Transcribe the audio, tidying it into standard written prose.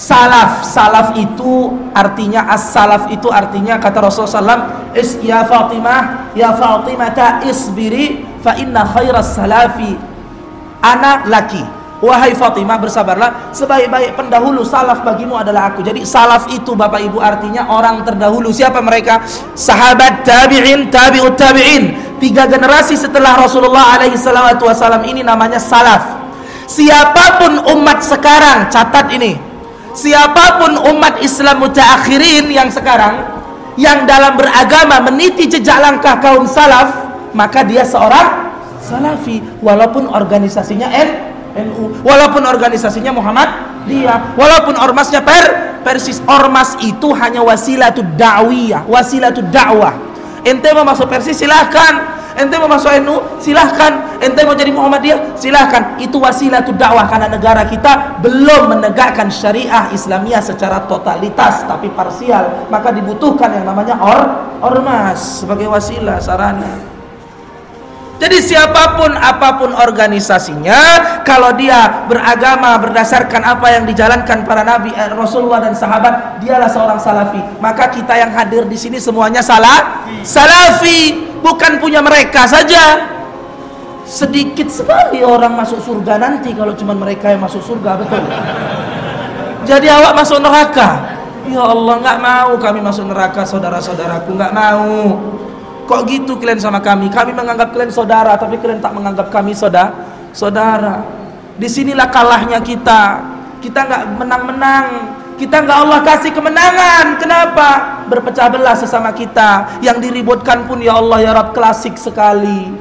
Salaf itu artinya, as-salaf itu artinya kata Rasulullah SAW, ya Fatimah isbiri fa inna khairas salafi ana laki. Wahai Fatimah, bersabarlah, sebaik-baik pendahulu salaf bagimu adalah aku. Jadi salaf itu Bapak Ibu artinya orang terdahulu. Siapa mereka? Sahabat, tabi'in, tabi'ut tabi'in. 3 generasi setelah Rasulullah alaihi salatu wasallam ini namanya salaf. Siapapun umat sekarang, catat ini, siapapun umat Islam mutaakhirin yang sekarang, yang dalam beragama meniti jejak langkah kaum salaf, maka dia seorang salafi, walaupun organisasinya NU, walaupun organisasinya Muhammadiyah, walaupun ormasnya Persis. Ormas itu hanya wasilatud da'wiyah, wasilatud dakwah. Ente mau masuk Persis silahkan, ente mau masuk NU silahkan, ente mau jadi Muhammadiyah silahkan. Itu wasilatud dakwah, karena negara kita belum menegakkan syariah Islamiyah secara totalitas, tapi parsial. Maka dibutuhkan yang namanya ormas sebagai wasilah, sarana. Jadi siapapun apapun organisasinya, kalau dia beragama berdasarkan apa yang dijalankan para nabi, Rasulullah dan sahabat, dialah seorang salafi. Maka kita yang hadir di sini semuanya salafi, bukan punya mereka saja. Sedikit sekali orang masuk surga nanti kalau cuma mereka yang masuk surga, betul. Jadi awak masuk neraka. Ya Allah, nggak mau kami masuk neraka, saudara-saudaraku, nggak mau. Kok gitu kalian sama kami? Kami menganggap kalian saudara, tapi kalian tak menganggap kami saudara. Disinilah kalahnya kita. Kita nggak menang-menang. Kita nggak Allah kasih kemenangan. Kenapa? Berpecah belah sesama kita. Yang diributkan pun ya Allah ya Rabb klasik sekali.